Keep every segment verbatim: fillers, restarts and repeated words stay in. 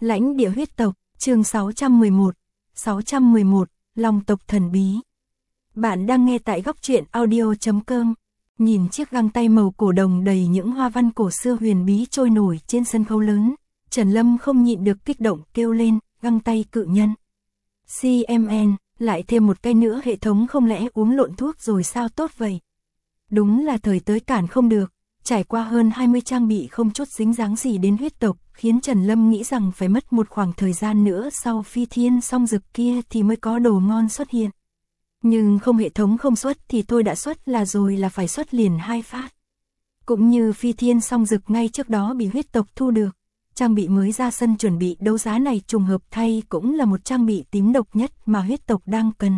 Lãnh địa huyết tộc, chương sáu trăm mười một, sáu trăm mười một, Long tộc thần bí. Bạn đang nghe tại góc truyện audio chấm com. Nhìn chiếc găng tay màu cổ đồng đầy những hoa văn cổ xưa huyền bí trôi nổi trên sân khấu lớn, Trần Lâm không nhịn được kích động kêu lên, găng tay cự nhân. xê em en, lại thêm một cái nữa, hệ thống không lẽ uống lộn thuốc rồi sao tốt vậy? Đúng là thời tới cản không được. Trải qua hơn hai mươi trang bị không chút dính dáng gì đến huyết tộc, khiến Trần Lâm nghĩ rằng phải mất một khoảng thời gian nữa sau phi thiên song dực kia thì mới có đồ ngon xuất hiện. Nhưng không, hệ thống không xuất thì thôi đã xuất là rồi là phải xuất liền hai phát. Cũng như phi thiên song dực ngay trước đó bị huyết tộc thu được, trang bị mới ra sân chuẩn bị đấu giá này trùng hợp thay cũng là một trang bị tím độc nhất mà huyết tộc đang cần.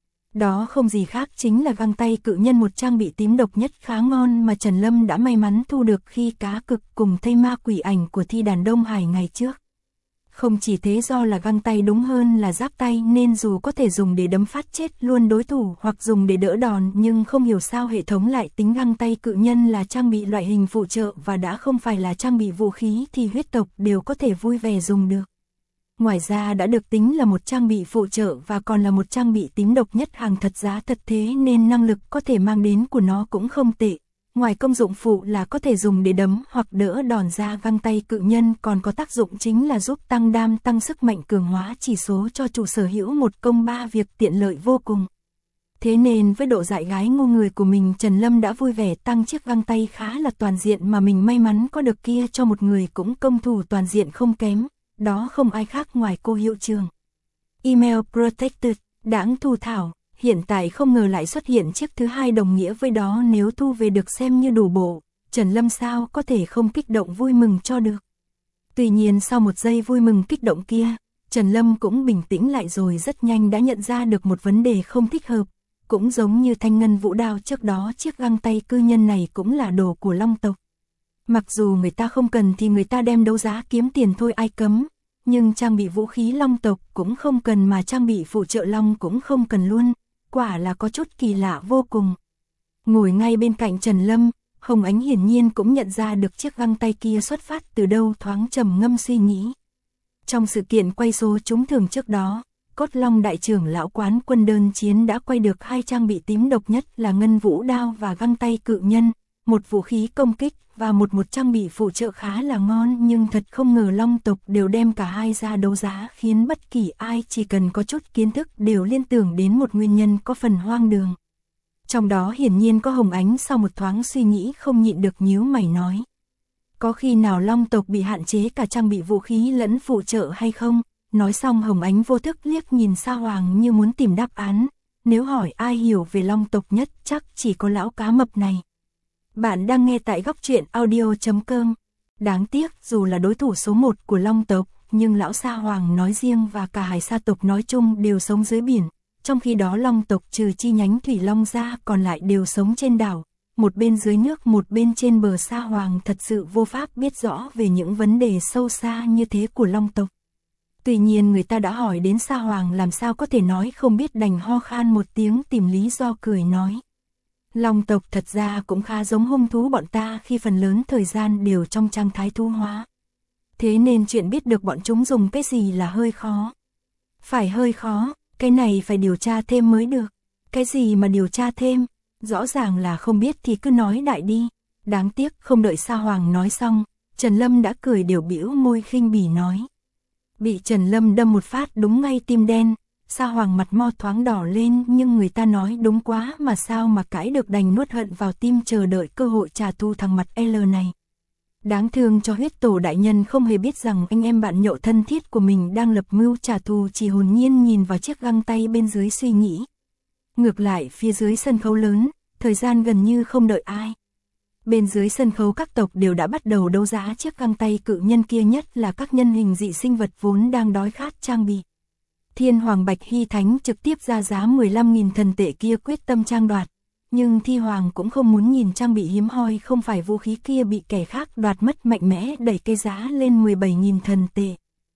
Đó không gì khác chính là găng tay cự nhân, một trang bị tím độc nhất khá ngon mà Trần Lâm đã may mắn thu được khi cá cực cùng thây ma quỷ ảnh của thi đàn Đông Hải ngày trước. Không chỉ thế, do là găng tay đúng hơn là giáp tay nên dù có thể dùng để đấm phát chết luôn đối thủ hoặc dùng để đỡ đòn, nhưng không hiểu sao hệ thống lại tính găng tay cự nhân là trang bị loại hình phụ trợ và đã không phải là trang bị vũ khí thì huyết tộc đều có thể vui vẻ dùng được. Ngoài ra đã được tính là một trang bị phụ trợ và còn là một trang bị tím độc nhất hàng thật giá thật, thế nên năng lực có thể mang đến của nó cũng không tệ. Ngoài công dụng phụ là có thể dùng để đấm hoặc đỡ đòn ra, găng tay cự nhân còn có tác dụng chính là giúp tăng đam, tăng sức mạnh, cường hóa chỉ số cho chủ sở hữu, một công ba việc, tiện lợi vô cùng. Thế nên với độ dại gái ngu người của mình, Trần Lâm đã vui vẻ tăng chiếc găng tay khá là toàn diện mà mình may mắn có được kia cho một người cũng công thủ toàn diện không kém. Đó không ai khác ngoài cô hiệu trưởng. Email Protected, đáng thu thảo, hiện tại không ngờ lại xuất hiện chiếc thứ hai, đồng nghĩa với đó nếu thu về được xem như đủ bộ, Trần Lâm sao có thể không kích động vui mừng cho được. Tuy nhiên sau một giây vui mừng kích động kia, Trần Lâm cũng bình tĩnh lại rồi rất nhanh đã nhận ra được một vấn đề không thích hợp. Cũng giống như thanh ngân vũ đao trước đó, chiếc găng tay cư nhân này cũng là đồ của Long tộc. Mặc dù người ta không cần thì người ta đem đấu giá kiếm tiền thôi, ai cấm. Nhưng trang bị vũ khí Long tộc cũng không cần mà trang bị phụ trợ Long cũng không cần luôn. Quả là có chút kỳ lạ vô cùng. Ngồi ngay bên cạnh Trần Lâm, Hồng Ánh hiển nhiên cũng nhận ra được chiếc găng tay kia xuất phát từ đâu, thoáng trầm ngâm suy nghĩ. Trong sự kiện quay số trúng thưởng trước đó, Cốt Long đại trưởng lão quán quân đơn chiến đã quay được hai trang bị tím độc nhất là ngân vũ đao và găng tay cự nhân. Một vũ khí công kích và một một trang bị phụ trợ khá là ngon, nhưng thật không ngờ Long tộc đều đem cả hai ra đấu giá, khiến bất kỳ ai chỉ cần có chút kiến thức đều liên tưởng đến một nguyên nhân có phần hoang đường. Trong đó hiển nhiên có Hồng Ánh sau một thoáng suy nghĩ không nhịn được nhíu mày nói. Có khi nào Long tộc bị hạn chế cả trang bị vũ khí lẫn phụ trợ hay không? Nói xong Hồng Ánh vô thức liếc nhìn Sa Hoàng như muốn tìm đáp án. Nếu hỏi ai hiểu về Long tộc nhất chắc chỉ có lão cá mập này. Bạn đang nghe tại góc truyện audio chấm com. Đáng tiếc dù là đối thủ số một của Long tộc, nhưng lão Sa Hoàng nói riêng và cả Hải Sa tộc nói chung đều sống dưới biển. Trong khi đó Long tộc trừ chi nhánh Thủy Long ra còn lại đều sống trên đảo. Một bên dưới nước một bên trên bờ. Sa Hoàng thật sự vô pháp biết rõ về những vấn đề sâu xa như thế của Long tộc. Tuy nhiên người ta đã hỏi đến Sa Hoàng làm sao có thể nói không biết, đành ho khan một tiếng tìm lý do cười nói. Long tộc thật ra cũng khá giống hung thú bọn ta khi phần lớn thời gian đều trong trạng thái thú hóa. Thế nên chuyện biết được bọn chúng dùng cái gì là hơi khó. Phải hơi khó, cái này phải điều tra thêm mới được. Cái gì mà điều tra thêm, rõ ràng là không biết thì cứ nói đại đi. Đáng tiếc không đợi Sa Hoàng nói xong, Trần Lâm đã cười đều bĩu môi khinh bỉ nói. Bị Trần Lâm đâm một phát đúng ngay tim đen. Sa Hoàng mặt mo thoáng đỏ lên, nhưng người ta nói đúng quá mà sao mà cãi được, đành nuốt hận vào tim chờ đợi cơ hội trả thù thằng mặt L này. Đáng thương cho huyết tổ đại nhân không hề biết rằng anh em bạn nhậu thân thiết của mình đang lập mưu trả thù, chỉ hồn nhiên nhìn vào chiếc găng tay bên dưới suy nghĩ. Ngược lại phía dưới sân khấu lớn, thời gian gần như không đợi ai. Bên dưới sân khấu các tộc đều đã bắt đầu đấu giá chiếc găng tay cự nhân kia, nhất là các nhân hình dị sinh vật vốn đang đói khát trang bị. Thiên Hoàng Bạch Hy Thánh trực tiếp ra giá mười lăm nghìn thần tệ kia quyết tâm trang đoạt, nhưng Thi Hoàng cũng không muốn nhìn trang bị hiếm hoi không phải vũ khí kia bị kẻ khác đoạt mất, mạnh mẽ đẩy cái giá lên mười bảy nghìn thần tệ.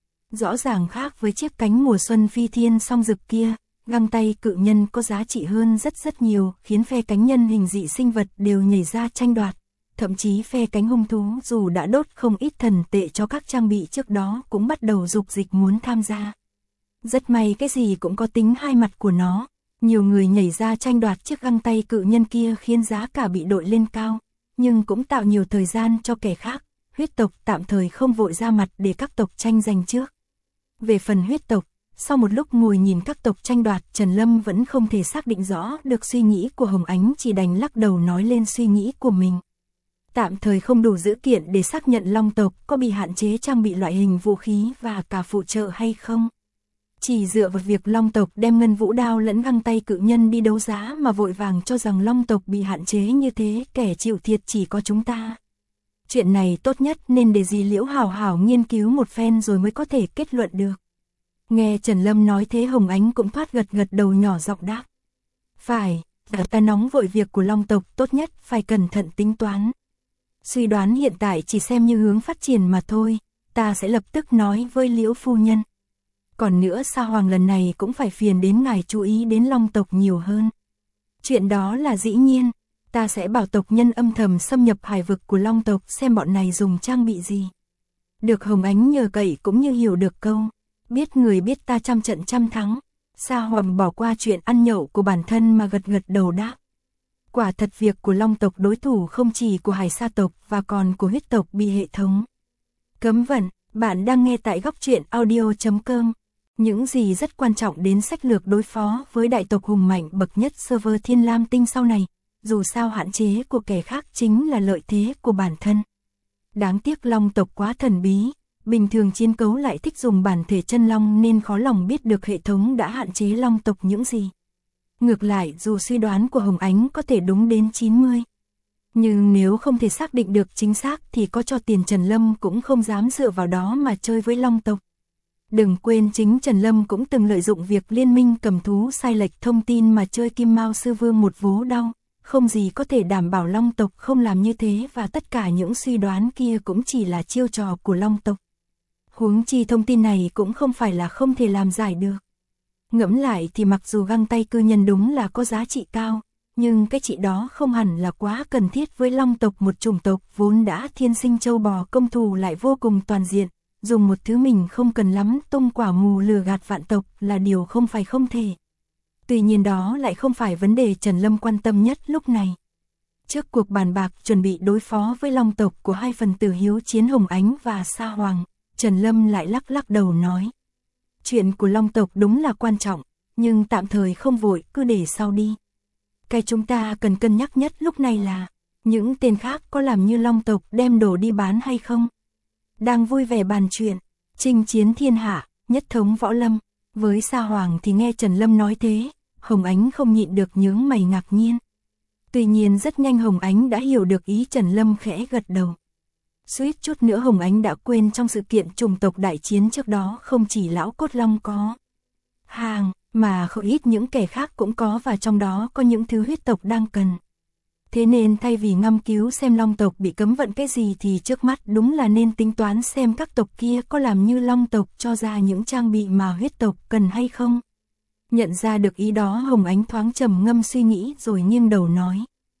Rõ ràng khác với chiếc cánh mùa xuân phi thiên song dực kia, găng tay cự nhân có giá trị hơn rất rất nhiều, khiến phe cánh nhân hình dị sinh vật đều nhảy ra tranh đoạt. thậm chí phe cánh hung thú dù đã đốt không ít thần tệ cho các trang bị trước đó cũng bắt đầu dục dịch muốn tham gia. Rất may cái gì cũng có tính hai mặt của nó, nhiều người nhảy ra tranh đoạt chiếc găng tay cự nhân kia khiến giá cả bị đội lên cao, nhưng cũng tạo nhiều thời gian cho kẻ khác, huyết tộc tạm thời không vội ra mặt để các tộc tranh giành trước. Về phần huyết tộc, sau một lúc ngồi nhìn các tộc tranh đoạt, Trần Lâm vẫn không thể xác định rõ được suy nghĩ của Hồng Ánh, chỉ đành lắc đầu nói lên suy nghĩ của mình. Tạm thời không đủ dữ kiện để xác nhận Long tộc có bị hạn chế trang bị loại hình vũ khí và cả phụ trợ hay không. Chỉ dựa vào việc Long tộc đem ngân vũ đao lẫn găng tay cự nhân đi đấu giá mà vội vàng cho rằng Long tộc bị hạn chế như thế, kẻ chịu thiệt chỉ có chúng ta. Chuyện này tốt nhất nên để dì Liễu hảo hảo nghiên cứu một phen rồi mới có thể kết luận được. Nghe Trần Lâm nói thế, Hồng Ánh cũng thoát gật gật đầu, nhỏ giọng đáp. Phải, ta nóng vội việc của Long tộc, tốt nhất phải cẩn thận tính toán. Suy đoán hiện tại chỉ xem như hướng phát triển mà thôi, ta sẽ lập tức nói với Liễu phu nhân. Còn nữa, Sa Hoàng lần này cũng phải phiền đến ngài chú ý đến Long tộc nhiều hơn. Chuyện đó là dĩ nhiên, ta sẽ bảo tộc nhân âm thầm xâm nhập hải vực của Long tộc xem bọn này dùng trang bị gì. Được Hồng Ánh nhờ cậy cũng như hiểu được câu, biết người biết ta trăm trận trăm thắng. Sa Hoàng bỏ qua chuyện ăn nhậu của bản thân mà gật gật đầu đáp. Quả thật việc của Long tộc đối thủ không chỉ của Hải Sa tộc và còn của huyết tộc bị hệ thống cấm vận. Bạn đang nghe tại góc truyện audio chấm com. Những gì rất quan trọng đến sách lược đối phó với đại tộc hùng mạnh bậc nhất server Thiên Lam Tinh sau này, dù sao hạn chế của kẻ khác chính là lợi thế của bản thân. Đáng tiếc Long tộc quá thần bí, bình thường chiến cấu lại thích dùng bản thể chân long nên khó lòng biết được hệ thống đã hạn chế Long tộc những gì. Ngược lại, dù suy đoán của Hồng Ánh có thể đúng đến chín mươi, nhưng nếu không thể xác định được chính xác thì có cho tiền Trần Lâm cũng không dám dựa vào đó mà chơi với Long tộc. Đừng quên chính Trần Lâm cũng từng lợi dụng việc liên minh cầm thú sai lệch thông tin mà chơi Kim Mao Sư Vương một vố đau, không gì có thể đảm bảo Long tộc không làm như thế, và tất cả những suy đoán kia cũng chỉ là chiêu trò của Long tộc. Huống chi thông tin này cũng không phải là không thể làm giải được. Ngẫm lại thì mặc dù găng tay cư nhân đúng là có giá trị cao, nhưng cái trị đó không hẳn là quá cần thiết với Long tộc, một chủng tộc vốn đã thiên sinh châu bò công thủ lại vô cùng toàn diện. Dùng một thứ mình không cần lắm tung quả mù lừa gạt vạn tộc là điều không phải không thể. Tuy nhiên đó lại không phải vấn đề Trần Lâm quan tâm nhất lúc này. Trước cuộc bàn bạc chuẩn bị đối phó với Long tộc của hai phần tử hiếu chiến Hồng Ánh và Sa Hoàng, Trần Lâm lại lắc lắc đầu nói. Chuyện của Long tộc đúng là quan trọng, nhưng tạm thời không vội, cứ để sau đi. Cái chúng ta cần cân nhắc nhất lúc này là, những tên khác có làm như Long tộc đem đồ đi bán hay không? Đang vui vẻ bàn chuyện, chinh chiến thiên hạ, nhất thống võ lâm. Với Sa Hoàng thì nghe Trần Lâm nói thế, Hồng Ánh không nhịn được nhướng mày ngạc nhiên. Tuy nhiên rất nhanh Hồng Ánh đã hiểu được ý Trần Lâm, khẽ gật đầu. Suýt chút nữa Hồng Ánh đã quên trong sự kiện chủng tộc đại chiến trước đó không chỉ lão cốt long có hàng, mà không ít những kẻ khác cũng có, và trong đó có những thứ huyết tộc đang cần. Thế nên thay vì ngâm cứu xem Long tộc bị cấm vận cái gì thì trước mắt đúng là nên tính toán xem các tộc kia có làm như Long tộc cho ra những trang bị mà huyết tộc cần hay không. Nhận ra được ý đó, Hồng Ánh thoáng trầm ngâm suy nghĩ rồi nghiêng đầu nói.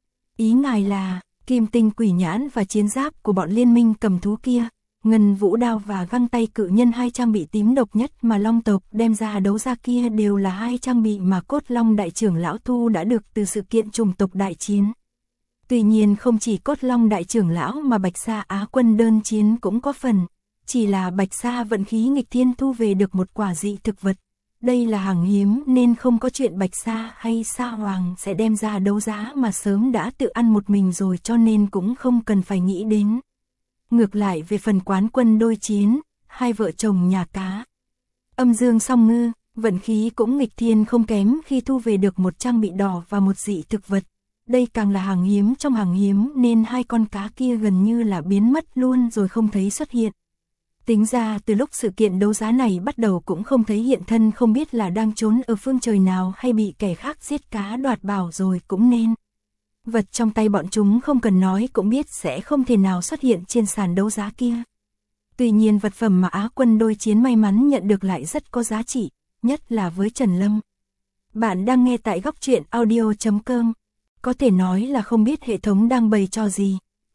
Ý ngài là, kim tinh quỷ nhãn và chiến giáp của bọn liên minh cầm thú kia, ngân vũ đao và găng tay cự nhân, hai trang bị tím độc nhất mà Long tộc đem ra đấu ra kia đều là hai trang bị mà Cốt Long đại trưởng lão thu đã được từ sự kiện chủng tộc đại chiến. Tuy nhiên không chỉ Cốt Long đại trưởng lão mà Bạch Sa Á quân đơn chiến cũng có phần, chỉ là Bạch Sa vận khí nghịch thiên thu về được một quả dị thực vật. Đây là hàng hiếm nên không có chuyện Bạch Sa hay Sa Hoàng sẽ đem ra đấu giá, mà sớm đã tự ăn một mình rồi, cho nên cũng không cần phải nghĩ đến. Ngược lại về phần quán quân đôi chiến, hai vợ chồng nhà cá Âm Dương Song Ngư, vận khí cũng nghịch thiên không kém khi thu về được một trang bị đỏ và một dị thực vật. Đây càng là hàng hiếm trong hàng hiếm nên hai con cá kia gần như là biến mất luôn rồi không thấy xuất hiện. Tính ra từ lúc sự kiện đấu giá này bắt đầu cũng không thấy hiện thân, không biết là đang trốn ở phương trời nào hay bị kẻ khác giết cá đoạt bảo rồi cũng nên. Vật trong tay bọn chúng không cần nói cũng biết sẽ không thể nào xuất hiện trên sàn đấu giá kia. Tuy nhiên vật phẩm mà Á quân đôi chiến may mắn nhận được lại rất có giá trị, nhất là với Trần Lâm. Bạn đang nghe tại góc truyện audio chấm com. Có thể nói là không biết hệ thống đang bày trò gì,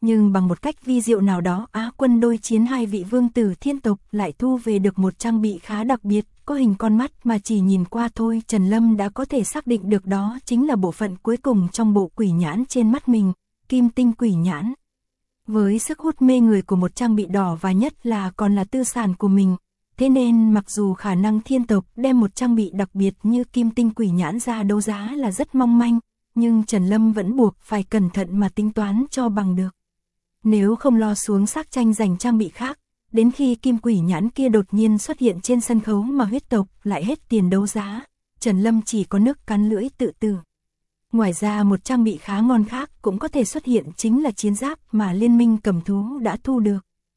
Nhưng bằng một cách vi diệu nào đó, Á quân đối chiến hai vị vương tử thiên tộc lại thu về được một trang bị khá đặc biệt, có hình con mắt mà chỉ nhìn qua thôi Trần Lâm đã có thể xác định được đó chính là bộ phận cuối cùng trong bộ quỷ nhãn trên mắt mình, kim tinh quỷ nhãn. Với sức hút mê người của một trang bị đỏ và nhất là còn là tư sản của mình, thế nên mặc dù khả năng thiên tộc đem một trang bị đặc biệt như kim tinh quỷ nhãn ra đấu giá là rất mong manh, nhưng Trần Lâm vẫn buộc phải cẩn thận mà tính toán cho bằng được. Nếu không lo xuống xác tranh giành trang bị khác, đến khi kim quỷ nhãn kia đột nhiên xuất hiện trên sân khấu mà huyết tộc lại hết tiền đấu giá, Trần Lâm chỉ có nước cắn lưỡi tự tử. Ngoài ra một trang bị khá ngon khác cũng có thể xuất hiện, chính là chiến giáp mà Liên minh cầm thú đã thu được.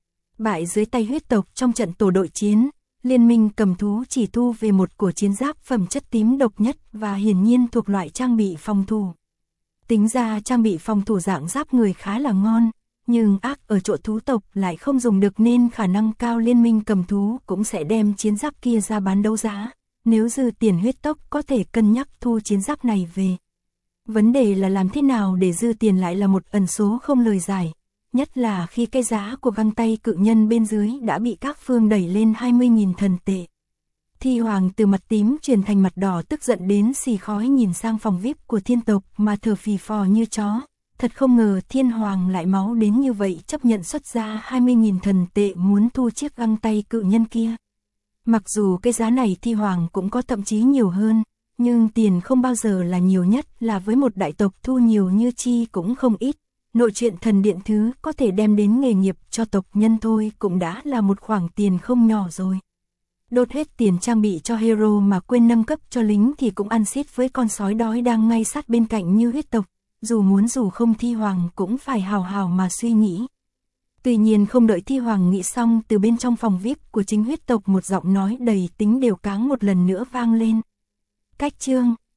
Bại dưới tay huyết tộc trong trận tổ đội chiến, Liên minh cầm thú chỉ thu về một của chiến giáp phẩm chất tím độc nhất và hiển nhiên thuộc loại trang bị phòng thủ. Tính ra trang bị phòng thủ dạng giáp người khá là ngon, nhưng ác ở chỗ thú tộc lại không dùng được nên khả năng cao Liên minh cầm thú cũng sẽ đem chiến giáp kia ra bán đấu giá. Nếu dư tiền huyết tộc có thể cân nhắc thu chiến giáp này về. Vấn đề là làm thế nào để dư tiền lại là một ẩn số không lời giải, nhất là khi cái giá của găng tay cự nhân bên dưới đã bị các phương đẩy lên hai mươi nghìn thần tệ. Thi Hoàng từ mặt tím chuyển thành mặt đỏ, tức giận đến xì khói nhìn sang phòng vi ai pi của thiên tộc mà thở phì phò như chó. Thật không ngờ Thiên Hoàng lại máu đến như vậy, chấp nhận xuất ra hai mươi nghìn thần tệ muốn thu chiếc găng tay cự nhân kia. Mặc dù cái giá này Thi Hoàng cũng có thậm chí nhiều hơn, nhưng tiền không bao giờ là nhiều nhất, là với một đại tộc thu nhiều như chi cũng không ít. Nội truyện thần điện thứ có thể đem đến nghề nghiệp cho tộc nhân thôi cũng đã là một khoản tiền không nhỏ rồi. Đốt hết tiền trang bị cho hero mà quên nâng cấp cho lính thì cũng ăn xít với con sói đói đang ngay sát bên cạnh như huyết tộc. Dù muốn dù không Thi Hoàng cũng phải hào hào mà suy nghĩ. Tuy nhiên không đợi Thi Hoàng nghĩ xong, từ bên trong phòng vi ai pi của chính huyết tộc một giọng nói đầy tính đều cáng một lần nữa vang lên. Cách chương